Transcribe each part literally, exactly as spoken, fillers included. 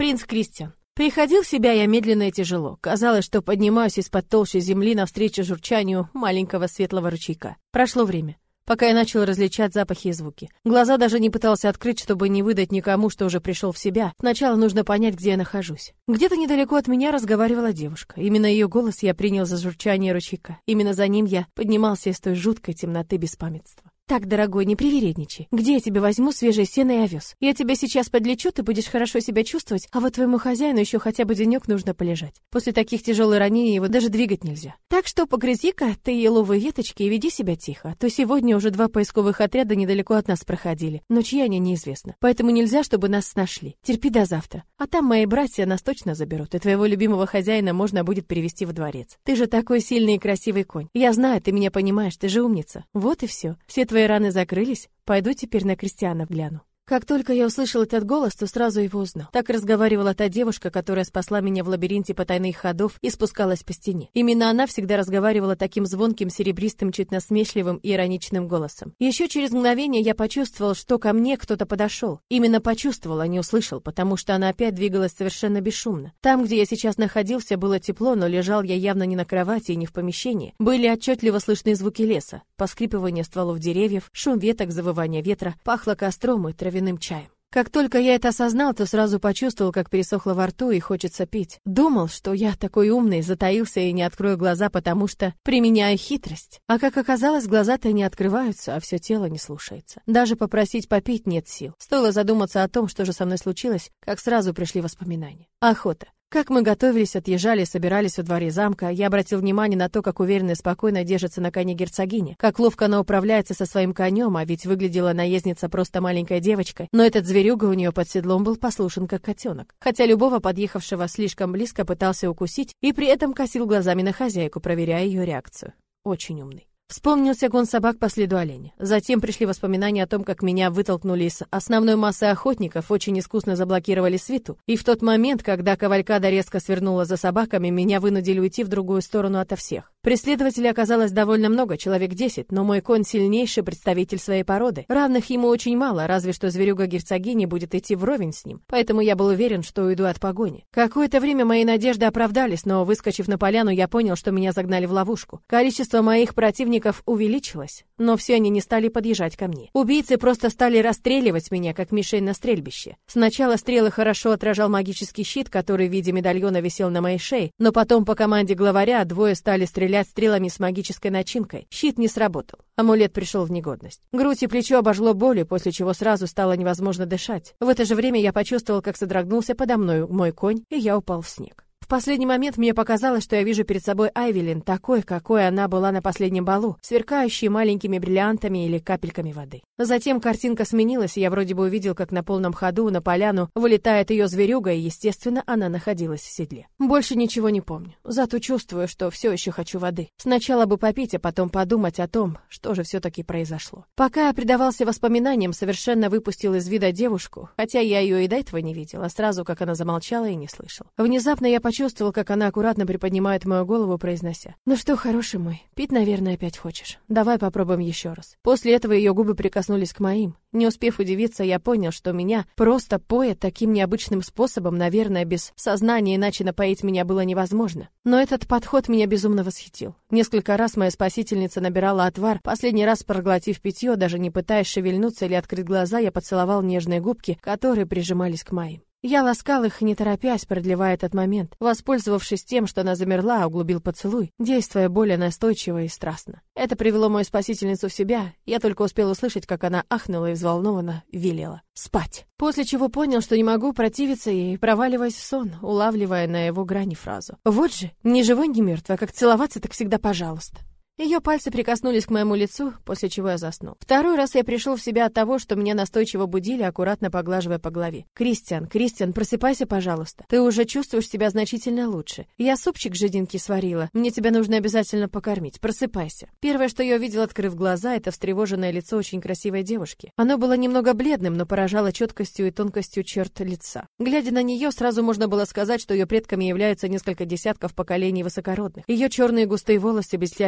Принц Кристиан. Приходил в себя я медленно и тяжело. Казалось, что поднимаюсь из-под толщи земли навстречу журчанию маленького светлого ручейка. Прошло время, пока я начал различать запахи и звуки. Глаза даже не пытался открыть, чтобы не выдать никому, что уже пришел в себя. Сначала нужно понять, где я нахожусь. Где-то недалеко от меня разговаривала девушка. Именно ее голос я принял за журчание ручейка. Именно за ним я поднимался из той жуткой темноты беспамятства. Так, дорогой, не привередничай. Где я тебе возьму свежее сено и овес? Я тебя сейчас подлечу, ты будешь хорошо себя чувствовать, а вот твоему хозяину еще хотя бы денек нужно полежать. После таких тяжелых ранений его даже двигать нельзя. Так что погрызи-ка ты еловые веточки и веди себя тихо. То сегодня уже два поисковых отряда недалеко от нас проходили, но чьи они неизвестно. Поэтому нельзя, чтобы нас нашли. Терпи до завтра. А там мои братья нас точно заберут, и твоего любимого хозяина можно будет перевести во дворец. Ты же такой сильный и красивый конь. Я знаю, ты меня понимаешь, ты же умница. Вот и все. Все твои раны закрылись, пойду теперь на крестьянов гляну. Как только я услышал этот голос, то сразу его узнал. Так разговаривала та девушка, которая спасла меня в лабиринте потайных ходов и спускалась по стене. Именно она всегда разговаривала таким звонким, серебристым, чуть насмешливым и ироничным голосом. Еще через мгновение я почувствовал, что ко мне кто-то подошел. Именно почувствовал, а не услышал, потому что она опять двигалась совершенно бесшумно. Там, где я сейчас находился, было тепло, но лежал я явно не на кровати и не в помещении. Были отчетливо слышны звуки леса, поскрипывание стволов деревьев, шум веток, завывание ветра, пахло костром и травяным чаем. Как только я это осознал, то сразу почувствовал, как пересохло во рту и хочется пить. Думал, что я такой умный, затаился и не открою глаза, потому что применяю хитрость. А как оказалось, глаза-то не открываются, а все тело не слушается. Даже попросить попить нет сил. Стоило задуматься о том, что же со мной случилось, как сразу пришли воспоминания. Охота. Как мы готовились, отъезжали, собирались во дворе замка, я обратил внимание на то, как уверенно и спокойно держится на коне герцогиня, как ловко она управляется со своим конем, а ведь выглядела наездница просто маленькой девочкой, но этот зверюга у нее под седлом был послушен как котенок, хотя любого подъехавшего слишком близко пытался укусить и при этом косил глазами на хозяйку, проверяя ее реакцию. Очень умный. Вспомнился гон собак по следу оленя. Затем пришли воспоминания о том, как меня вытолкнули из основной массы охотников, очень искусно заблокировали свиту. И в тот момент, когда кавалькада резко свернула за собаками, меня вынудили уйти в другую сторону ото всех. Преследователей оказалось довольно много, человек десять, но мой конь сильнейший представитель своей породы. Равных ему очень мало, разве что зверюга герцогини будет идти вровень с ним. Поэтому я был уверен, что уйду от погони. Какое-то время мои надежды оправдались, но, выскочив на поляну, я понял, что меня загнали в ловушку. Количество моих противников увеличилось, но все они не стали подъезжать ко мне. Убийцы просто стали расстреливать меня, как мишень на стрельбище. Сначала стрелы хорошо отражал магический щит, который в виде медальона висел на моей шее, но потом по команде главаря двое стали стрелять стрелами с магической начинкой. Щит не сработал. Амулет пришел в негодность. Грудь и плечо обожгло болью, после чего сразу стало невозможно дышать. В это же время я почувствовал, как содрогнулся подо мной мой конь, и я упал в снег. В последний момент мне показалось, что я вижу перед собой Айвелин, такой, какой она была на последнем балу, сверкающей маленькими бриллиантами или капельками воды. Затем картинка сменилась, и я вроде бы увидел, как на полном ходу на поляну вылетает ее зверюга, и, естественно, она находилась в седле. Больше ничего не помню, зато чувствую, что все еще хочу воды. Сначала бы попить, а потом подумать о том, что же все-таки произошло. Пока я предавался воспоминаниям, совершенно выпустил из вида девушку, хотя я ее и до этого не видел, а сразу, как она замолчала, и не слышал. Внезапно я почувствовал, Чувствовал, как она аккуратно приподнимает мою голову, произнося: «Ну что, хороший мой, пить, наверное, опять хочешь? Давай попробуем еще раз». После этого ее губы прикоснулись к моим. Не успев удивиться, я понял, что меня просто поят таким необычным способом, наверное, без сознания, иначе напоить меня было невозможно. Но этот подход меня безумно восхитил. Несколько раз моя спасительница набирала отвар, последний раз проглотив питье, даже не пытаясь шевельнуться или открыть глаза, я поцеловал нежные губки, которые прижимались к моим. Я ласкал их, не торопясь, продлевая этот момент, воспользовавшись тем, что она замерла, углубил поцелуй, действуя более настойчиво и страстно. Это привело мою спасительницу в себя, я только успел услышать, как она ахнула и взволнованно велела: «Спать!» После чего понял, что не могу противиться ей, проваливаясь в сон, улавливая на его грани фразу: «Вот же, ни живой, ни мертвый, а как целоваться, так всегда пожалуйста». Ее пальцы прикоснулись к моему лицу, после чего я заснул. Второй раз я пришел в себя от того, что меня настойчиво будили, аккуратно поглаживая по голове. «Кристиан, Кристиан, просыпайся, пожалуйста. Ты уже чувствуешь себя значительно лучше. Я супчик жиденький сварила. Мне тебя нужно обязательно покормить. Просыпайся». Первое, что я увидел, открыв глаза, это встревоженное лицо очень красивой девушки. Оно было немного бледным, но поражало четкостью и тонкостью черт лица. Глядя на нее, сразу можно было сказать, что ее предками являются несколько десятков поколений высокородных. Ее черные густые волосы блестящей волной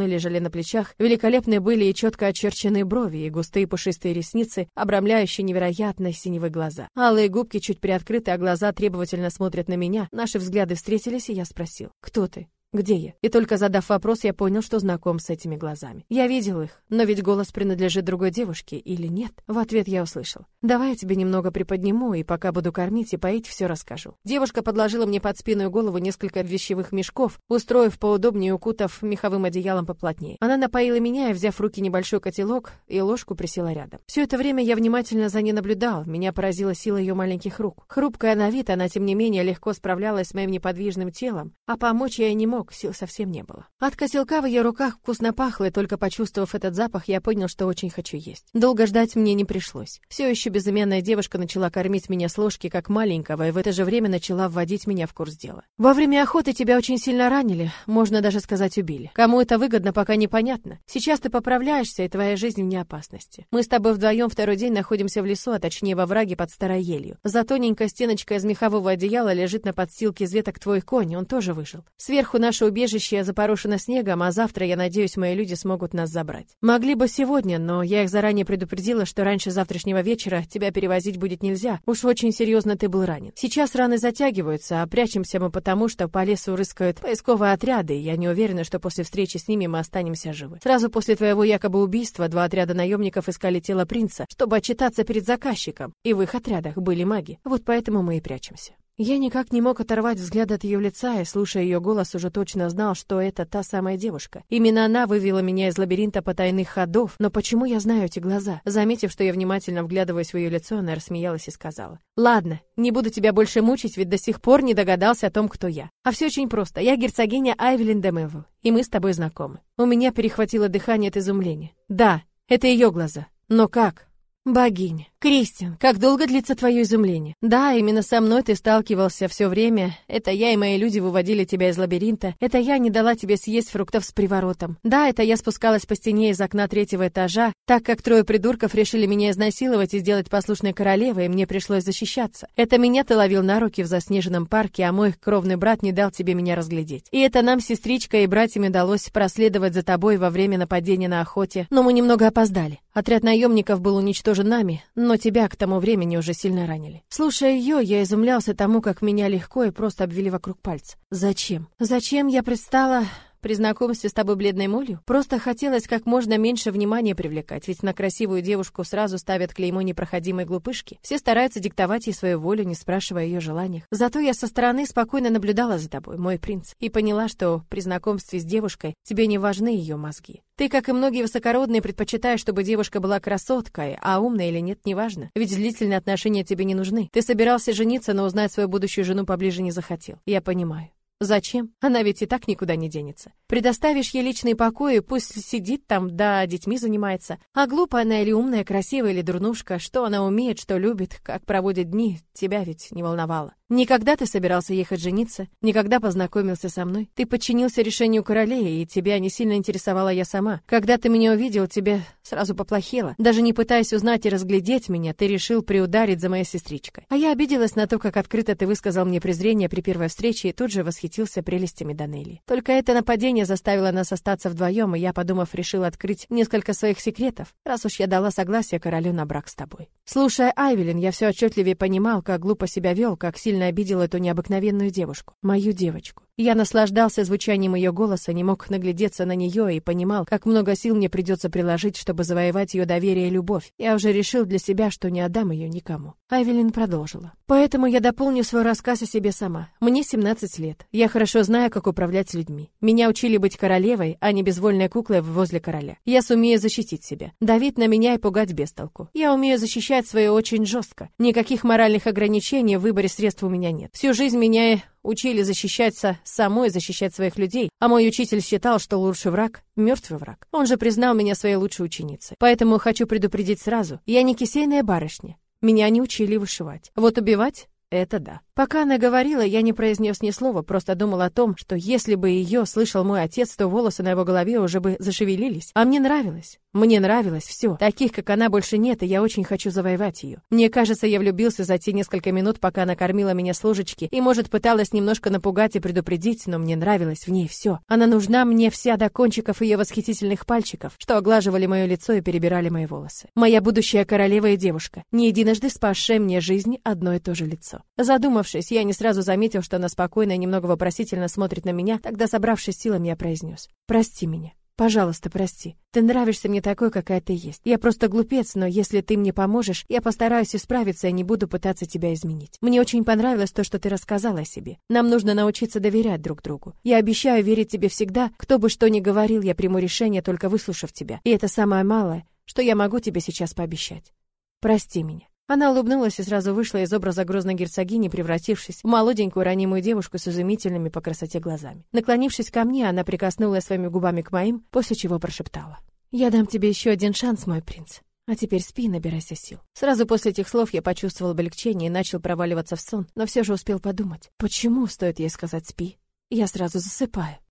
мной лежали на плечах, великолепны были и четко очерченные брови, и густые пушистые ресницы, обрамляющие невероятно синевые глаза. Алые губки чуть приоткрыты, а глаза требовательно смотрят на меня. Наши взгляды встретились, и я спросил: «Кто ты? Где я?» И только задав вопрос, я понял, что знаком с этими глазами. Я видел их, но ведь голос принадлежит другой девушке или нет? В ответ я услышал: «Давай я тебе немного приподниму, и пока буду кормить и поить, все расскажу». Девушка подложила мне под спину и голову несколько вещевых мешков, устроив поудобнее и укутав меховым одеялом поплотнее. Она напоила меня и, взяв в руки небольшой котелок и ложку, присела рядом. Все это время я внимательно за ней наблюдал. Меня поразила сила ее маленьких рук. Хрупкая на вид, она, тем не менее, легко справлялась с моим неподвижным телом, а помочь я и не мог. Сил совсем не было. От котелка в ее руках вкусно пахло, и только почувствовав этот запах, я понял, что очень хочу есть. Долго ждать мне не пришлось. Все еще безымянная девушка начала кормить меня с ложки, как маленького, и в это же время начала вводить меня в курс дела. Во время охоты тебя очень сильно ранили, можно даже сказать, убили. Кому это выгодно, пока непонятно. Сейчас ты поправляешься, и твоя жизнь вне опасности. Мы с тобой вдвоем второй день находимся в лесу, а точнее во враге под старой елью. За тоненькой стеночкой из мехового одеяла лежит на подстилке из веток твой конь, он тоже выжил. Сверху наше убежище запорошено снегом, а завтра, я надеюсь, мои люди смогут нас забрать. Могли бы сегодня, но я их заранее предупредила, что раньше завтрашнего вечера тебя перевозить будет нельзя. Уж очень серьезно ты был ранен. Сейчас раны затягиваются, а прячемся мы потому, что по лесу рыскают поисковые отряды, и я не уверена, что после встречи с ними мы останемся живы. Сразу после твоего якобы убийства два отряда наемников искали тело принца, чтобы отчитаться перед заказчиком, и в их отрядах были маги. Вот поэтому мы и прячемся». Я никак не мог оторвать взгляд от ее лица, и, слушая ее голос, уже точно знал, что это та самая девушка. Именно она вывела меня из лабиринта потайных ходов. Но почему я знаю эти глаза? Заметив, что я внимательно вглядываюсь в ее лицо, она рассмеялась и сказала: «Ладно, не буду тебя больше мучить, ведь до сих пор не догадался о том, кто я. А все очень просто. Я герцогиня Айвелин де Мевил, и мы с тобой знакомы». У меня перехватило дыхание от изумления. Да, это ее глаза. Но как? Богиня. Кристиан, как долго длится твое изумление? Да, именно со мной ты сталкивался все время. Это я и мои люди выводили тебя из лабиринта. Это я не дала тебе съесть фруктов с приворотом. Да, это я спускалась по стене из окна третьего этажа, так как трое придурков решили меня изнасиловать и сделать послушной королевой, и мне пришлось защищаться. Это меня ты ловил на руки в заснеженном парке, а мой кровный брат не дал тебе меня разглядеть. И это нам с сестричкой и братьями удалось проследовать за тобой во время нападения на охоте, но мы немного опоздали. Отряд наемников был уничтожен нами, но тебя к тому времени уже сильно ранили. Слушая ее, я изумлялся тому, как меня легко и просто обвели вокруг пальца. Зачем? Зачем я предстала при знакомстве с тобой бледной молью? Просто хотелось как можно меньше внимания привлекать, ведь на красивую девушку сразу ставят клеймо непроходимой глупышки. Все стараются диктовать ей свою волю, не спрашивая ее желаниях. Зато я со стороны спокойно наблюдала за тобой, мой принц, и поняла, что при знакомстве с девушкой тебе не важны ее мозги. Ты, как и многие высокородные, предпочитаешь, чтобы девушка была красоткой, а умная или нет, неважно. Ведь длительные отношения тебе не нужны. Ты собирался жениться, но узнать свою будущую жену поближе не захотел. Я понимаю. Зачем? Она ведь и так никуда не денется. Предоставишь ей личный покой, пусть сидит там, да детьми занимается. А глупая она или умная, красивая или дурнушка, что она умеет, что любит, как проводит дни, тебя ведь не волновало. Никогда ты собирался ехать жениться, никогда познакомился со мной. Ты подчинился решению королей, и тебя не сильно интересовала я сама. Когда ты меня увидел, тебе сразу поплохело. Даже не пытаясь узнать и разглядеть меня, ты решил приударить за моей сестричкой. А я обиделась на то, как открыто ты высказал мне презрение при первой встрече, и тут же восхитился прелестями Данелии. Только это нападение заставило нас остаться вдвоем, и я, подумав, решил открыть несколько своих секретов, раз уж я дала согласие королю на брак с тобой. Слушая Айвелин, я все отчетливее понимал, как глупо себя вел, как сильно обидел эту необыкновенную девушку, мою девочку. Я наслаждался звучанием ее голоса, не мог наглядеться на нее и понимал, как много сил мне придется приложить, чтобы завоевать ее доверие и любовь. Я уже решил для себя, что не отдам ее никому. Айвелин продолжила. Поэтому я дополню свой рассказ о себе сама. Мне семнадцать лет. Я хорошо знаю, как управлять людьми. Меня учили быть королевой, а не безвольной куклой возле короля. Я сумею защитить себя, давить на меня и пугать без толку. Я умею защищать свое очень жестко. Никаких моральных ограничений в выборе средств у меня нет. Всю жизнь меня учили защищаться самой, защищать своих людей, а мой учитель считал, что лучший враг — мертвый враг. Он же признал меня своей лучшей ученицей. Поэтому хочу предупредить сразу, я не кисейная барышня. Меня не учили вышивать. Вот убивать — Это да. Пока она говорила, я не произнес ни слова, просто думал о том, что если бы ее слышал мой отец, то волосы на его голове уже бы зашевелились. А мне нравилось. Мне нравилось все. Таких, как она, больше нет, и я очень хочу завоевать ее. Мне кажется, я влюбился за те несколько минут, пока она кормила меня с ложечки, и, может, пыталась немножко напугать и предупредить, но мне нравилось в ней все. Она нужна мне вся до кончиков ее восхитительных пальчиков, что оглаживали мое лицо и перебирали мои волосы. Моя будущая королева и девушка, не единожды спасшая мне жизнь, одно и то же лицо. Задумавшись, я не сразу заметил, что она спокойно и немного вопросительно смотрит на меня, тогда, собравшись силами, я произнес: «Прости меня. Пожалуйста, прости. Ты нравишься мне такой, какая ты есть. Я просто глупец, но если ты мне поможешь, я постараюсь исправиться и не буду пытаться тебя изменить. Мне очень понравилось то, что ты рассказала о себе. Нам нужно научиться доверять друг другу. Я обещаю верить тебе всегда. Кто бы что ни говорил, я приму решение, только выслушав тебя. И это самое малое, что я могу тебе сейчас пообещать. Прости меня». Она улыбнулась и сразу вышла из образа грозной герцогини, превратившись в молоденькую ранимую девушку с изумительными по красоте глазами. Наклонившись ко мне, она прикоснулась своими губами к моим, после чего прошептала: «Я дам тебе еще один шанс, мой принц. А теперь спи и набирайся сил». Сразу после этих слов я почувствовал облегчение и начал проваливаться в сон, но все же успел подумать: почему, стоит ей сказать «спи», я сразу засыпаю.